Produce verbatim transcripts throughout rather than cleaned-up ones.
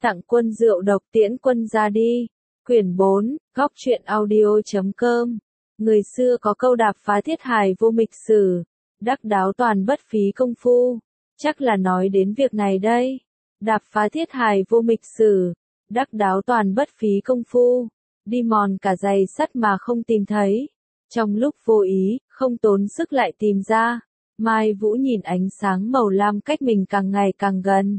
Tặng quân rượu độc tiễn quân ra đi. Quyển bốn, góc truyện audio.com. Người xưa có câu đạp phá thiết hài vô mịch sử, đắc đáo toàn bất phí công phu. Chắc là nói đến việc này đây. Đạp phá thiết hài vô mịch sử, đắc đáo toàn bất phí công phu. Đi mòn cả giày sắt mà không tìm thấy. Trong lúc vô ý, không tốn sức lại tìm ra. Mai Vũ nhìn ánh sáng màu lam cách mình càng ngày càng gần.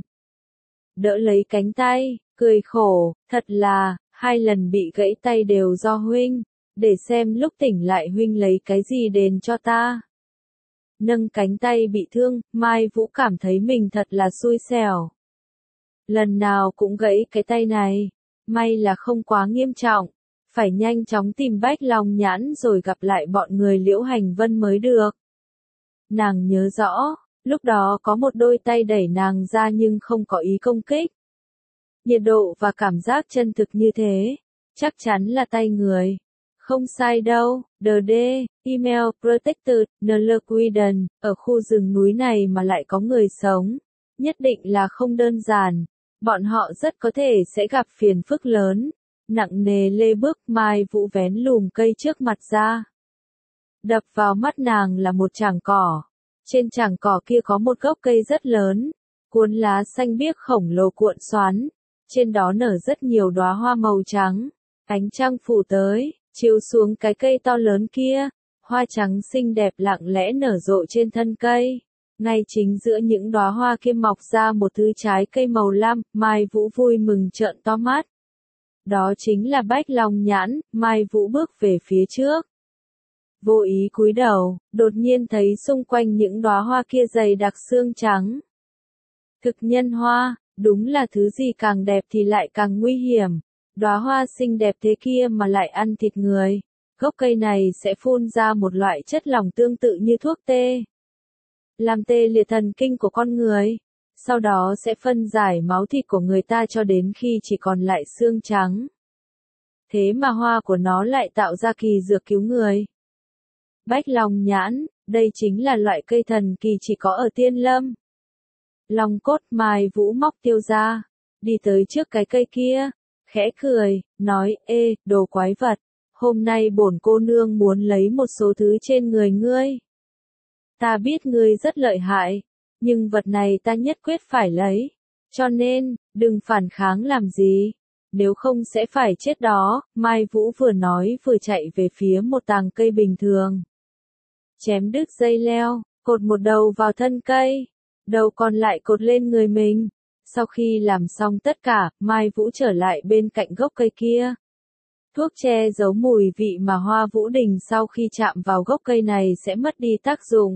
Đỡ lấy cánh tay, cười khổ, thật là, hai lần bị gãy tay đều do huynh, để xem lúc tỉnh lại huynh lấy cái gì đền cho ta. Nâng cánh tay bị thương, Mai Vũ cảm thấy mình thật là xui xẻo. Lần nào cũng gãy cái tay này, may là không quá nghiêm trọng, phải nhanh chóng tìm Bách Long Nhãn rồi gặp lại bọn người Liễu Hành Vân mới được. Nàng nhớ rõ, lúc đó có một đôi tay đẩy nàng ra nhưng không có ý công kích. Nhiệt độ và cảm giác chân thực như thế, chắc chắn là tay người. Không sai đâu, đê đê, email protected, Nlquiden, ở khu rừng núi này mà lại có người sống, nhất định là không đơn giản. Bọn họ rất có thể sẽ gặp phiền phức lớn, nặng nề lê bước. Mai Vũ vén lùm cây trước mặt ra. Đập vào mắt nàng là một chảng cỏ. Trên chảng cỏ kia có một gốc cây rất lớn, cuốn lá xanh biếc khổng lồ cuộn xoắn, trên đó nở rất nhiều đóa hoa màu trắng. Ánh trăng phủ tới, chiếu xuống cái cây to lớn kia, hoa trắng xinh đẹp lặng lẽ nở rộ trên thân cây. Ngay chính giữa những đóa hoa kia mọc ra một thứ trái cây màu lam. Mai Vũ vui mừng trợn to mắt. Đó chính là Bách Long Nhãn. Mai Vũ bước về phía trước. Vô ý cúi đầu, đột nhiên thấy xung quanh những đóa hoa kia dày đặc xương trắng. Thực nhân hoa, đúng là thứ gì càng đẹp thì lại càng nguy hiểm. Đóa hoa xinh đẹp thế kia mà lại ăn thịt người. Gốc cây này sẽ phun ra một loại chất lỏng tương tự như thuốc tê, làm tê liệt thần kinh của con người. Sau đó sẽ phân giải máu thịt của người ta cho đến khi chỉ còn lại xương trắng. Thế mà hoa của nó lại tạo ra kỳ dược cứu người. Bách Long Nhãn, đây chính là loại cây thần kỳ chỉ có ở Tiên Lâm. Long cốt. Mai Vũ móc tiêu ra, đi tới trước cái cây kia, khẽ cười, nói, ê, đồ quái vật, hôm nay bổn cô nương muốn lấy một số thứ trên người ngươi. Ta biết ngươi rất lợi hại, nhưng vật này ta nhất quyết phải lấy, cho nên, đừng phản kháng làm gì, nếu không sẽ phải chết đó. Mai Vũ vừa nói vừa chạy về phía một tàng cây bình thường. Chém đứt dây leo, cột một đầu vào thân cây, đầu còn lại cột lên người mình. Sau khi làm xong tất cả, Mai Vũ trở lại bên cạnh gốc cây kia. Thuốc che giấu mùi vị mà Hoa Vũ Đình sau khi chạm vào gốc cây này sẽ mất đi tác dụng.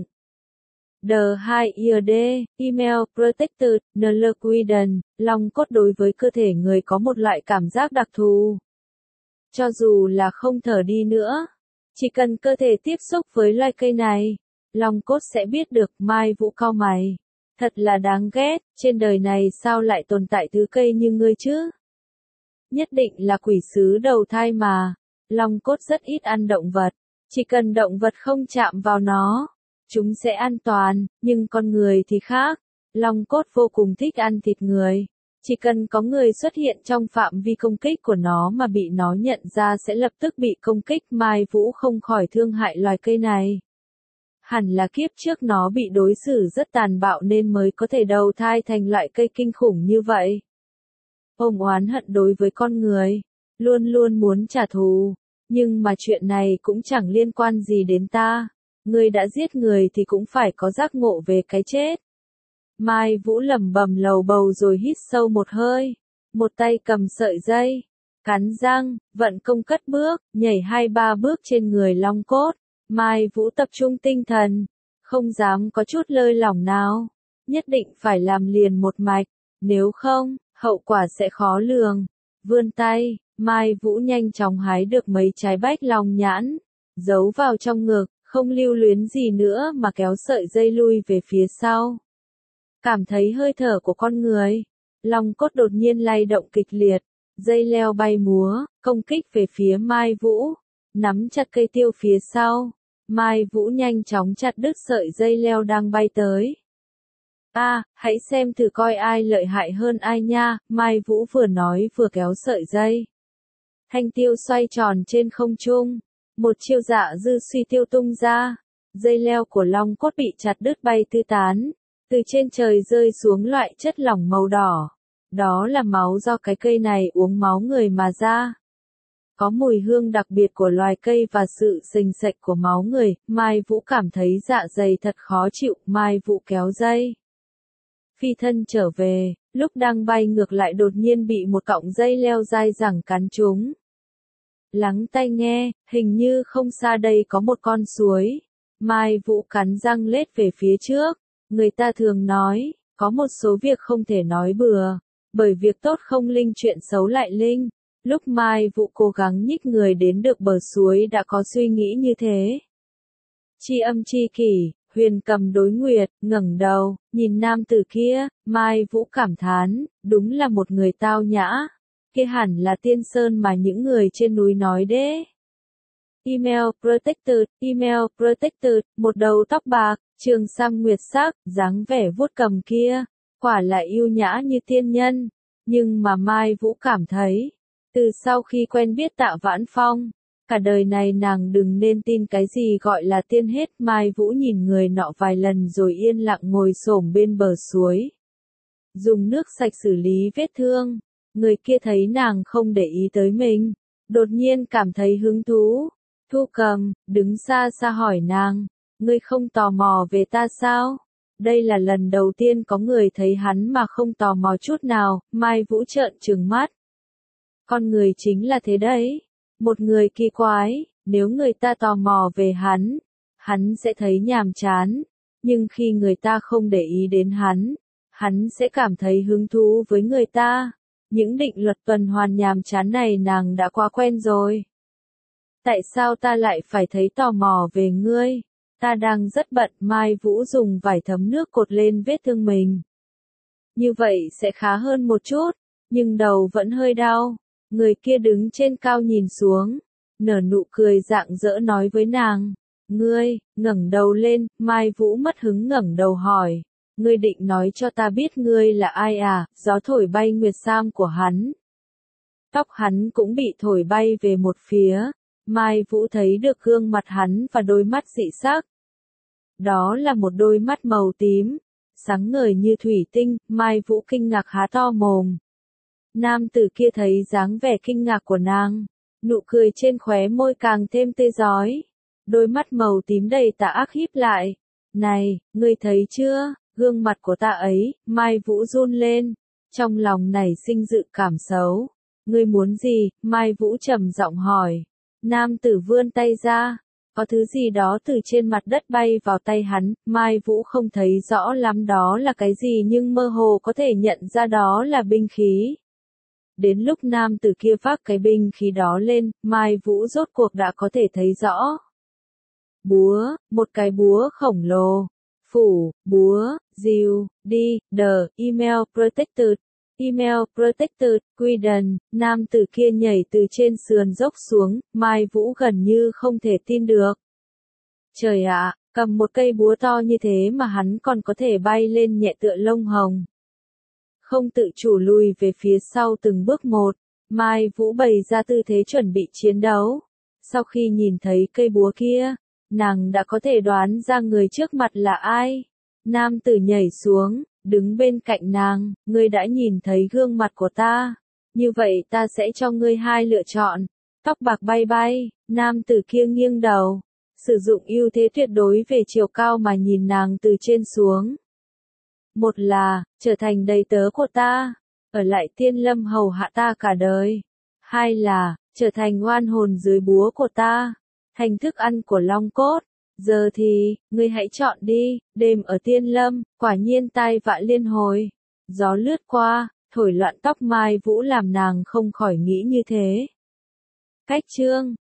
D hai I D, email protected, Nlquiden, long cốt đối với cơ thể người có một loại cảm giác đặc thù. Cho dù là không thở đi nữa, chỉ cần cơ thể tiếp xúc với loài cây này, long cốt sẽ biết được. Mai Vũ cau mày. Thật là đáng ghét, trên đời này sao lại tồn tại thứ cây như ngươi chứ? Nhất định là quỷ sứ đầu thai mà. Long cốt rất ít ăn động vật, chỉ cần động vật không chạm vào nó, chúng sẽ an toàn, nhưng con người thì khác. Long cốt vô cùng thích ăn thịt người. Chỉ cần có người xuất hiện trong phạm vi công kích của nó mà bị nó nhận ra sẽ lập tức bị công kích. Mai Vũ không khỏi thương hại loài cây này. Hẳn là kiếp trước nó bị đối xử rất tàn bạo nên mới có thể đầu thai thành loại cây kinh khủng như vậy. Ông oán hận đối với con người, luôn luôn muốn trả thù, nhưng mà chuyện này cũng chẳng liên quan gì đến ta. Người đã giết người thì cũng phải có giác ngộ về cái chết. Mai Vũ lẩm bẩm lầu bầu rồi hít sâu một hơi, một tay cầm sợi dây, cắn răng, vận công cất bước, nhảy hai ba bước trên người long cốt. Mai Vũ tập trung tinh thần, không dám có chút lơi lỏng nào, nhất định phải làm liền một mạch, nếu không, hậu quả sẽ khó lường. Vươn tay, Mai Vũ nhanh chóng hái được mấy trái Bách Long Nhãn, giấu vào trong ngực, không lưu luyến gì nữa mà kéo sợi dây lui về phía sau. Cảm thấy hơi thở của con người, long cốt đột nhiên lay động kịch liệt, dây leo bay múa, công kích về phía Mai Vũ, nắm chặt cây tiêu phía sau. Mai Vũ nhanh chóng chặt đứt sợi dây leo đang bay tới. A, hãy xem thử coi ai lợi hại hơn ai nha, Mai Vũ vừa nói vừa kéo sợi dây. Thanh tiêu xoay tròn trên không trung, một chiêu dạ dư suy tiêu tung ra, dây leo của long cốt bị chặt đứt bay tứ tán, từ trên trời rơi xuống loại chất lỏng màu đỏ. Đó là máu do cái cây này uống máu người mà ra. Có mùi hương đặc biệt của loài cây và sự sình sạch của máu người, Mai Vũ cảm thấy dạ dày thật khó chịu, Mai Vũ kéo dây. Phi thân trở về, lúc đang bay ngược lại đột nhiên bị một cọng dây leo dai dẳng cắn trúng. Lắng tai nghe, hình như không xa đây có một con suối. Mai Vũ cắn răng lết về phía trước. Người ta thường nói, có một số việc không thể nói bừa, bởi việc tốt không linh chuyện xấu lại linh. Lúc Mai Vũ cố gắng nhích người đến được bờ suối đã có suy nghĩ như thế. Chi âm chi kỷ, Huyền cầm đối nguyệt, ngẩng đầu, nhìn nam tử kia, Mai Vũ cảm thán, đúng là một người tao nhã. Kia hẳn là tiên sơn mà những người trên núi nói đấy. Email Protected, Email Protected, một đầu tóc bạc, trường sam nguyệt sắc, dáng vẻ vuốt cầm kia, quả là yêu nhã như tiên nhân. Nhưng mà Mai Vũ cảm thấy, từ sau khi quen biết Tạ Vãn Phong, cả đời này nàng đừng nên tin cái gì gọi là tiên hết. Mai Vũ nhìn người nọ vài lần rồi yên lặng ngồi xổm bên bờ suối. Dùng nước sạch xử lý vết thương. Người kia thấy nàng không để ý tới mình, đột nhiên cảm thấy hứng thú. Thu Cầm, đứng xa xa hỏi nàng, ngươi không tò mò về ta sao? Đây là lần đầu tiên có người thấy hắn mà không tò mò chút nào. Mai Vũ trợn trừng mắt. Con người chính là thế đấy. Một người kỳ quái, nếu người ta tò mò về hắn, hắn sẽ thấy nhàm chán. Nhưng khi người ta không để ý đến hắn, hắn sẽ cảm thấy hứng thú với người ta. Những định luật tuần hoàn nhàm chán này nàng đã quá quen rồi. Tại sao ta lại phải thấy tò mò về ngươi? Ta đang rất bận. Mai Vũ dùng vải thấm nước cột lên vết thương mình. Như vậy sẽ khá hơn một chút, nhưng đầu vẫn hơi đau. Người kia đứng trên cao nhìn xuống, nở nụ cười rạng rỡ nói với nàng. Ngươi, ngẩng đầu lên. Mai Vũ mất hứng ngẩng đầu hỏi. Ngươi định nói cho ta biết ngươi là ai à? Gió thổi bay nguyệt sam của hắn. Tóc hắn cũng bị thổi bay về một phía. Mai Vũ thấy được gương mặt hắn và đôi mắt dị sắc. Đó là một đôi mắt màu tím, sáng ngời như thủy tinh. Mai Vũ kinh ngạc há to mồm. Nam tử kia thấy dáng vẻ kinh ngạc của nàng, nụ cười trên khóe môi càng thêm tươi rói. Đôi mắt màu tím đầy tà ác híp lại. Này, ngươi thấy chưa? Gương mặt của ta ấy. Mai Vũ run lên, trong lòng nảy sinh dự cảm xấu. Ngươi muốn gì? Mai Vũ trầm giọng hỏi. Nam tử vươn tay ra, có thứ gì đó từ trên mặt đất bay vào tay hắn. Mai Vũ không thấy rõ lắm đó là cái gì nhưng mơ hồ có thể nhận ra đó là binh khí. Đến lúc nam tử kia vác cái binh khí đó lên, Mai Vũ rốt cuộc đã có thể thấy rõ. Búa, một cái búa khổng lồ. Phủ, búa, diều, đi, đờ, email protected, email protected, Quiden. Nam tử kia nhảy từ trên sườn dốc xuống, Mai Vũ gần như không thể tin được. Trời ạ, cầm một cây búa to như thế mà hắn còn có thể bay lên nhẹ tựa lông hồng. Không tự chủ lùi về phía sau từng bước một, Mai Vũ bày ra tư thế chuẩn bị chiến đấu. Sau khi nhìn thấy cây búa kia, nàng đã có thể đoán ra người trước mặt là ai. Nam tử nhảy xuống, đứng bên cạnh nàng. Ngươi đã nhìn thấy gương mặt của ta, như vậy ta sẽ cho ngươi hai lựa chọn. Tóc bạc bay bay, nam tử kia nghiêng đầu, sử dụng ưu thế tuyệt đối về chiều cao mà nhìn nàng từ trên xuống. Một là, trở thành đầy tớ của ta, ở lại Tiên Lâm hầu hạ ta cả đời. Hai là, trở thành oan hồn dưới búa của ta, thành thức ăn của long cốt. Giờ thì, ngươi hãy chọn đi. Đêm ở Tiên Lâm, quả nhiên tai vạ liên hồi. Gió lướt qua, thổi loạn tóc Mai Vũ làm nàng không khỏi nghĩ như thế. Cách chương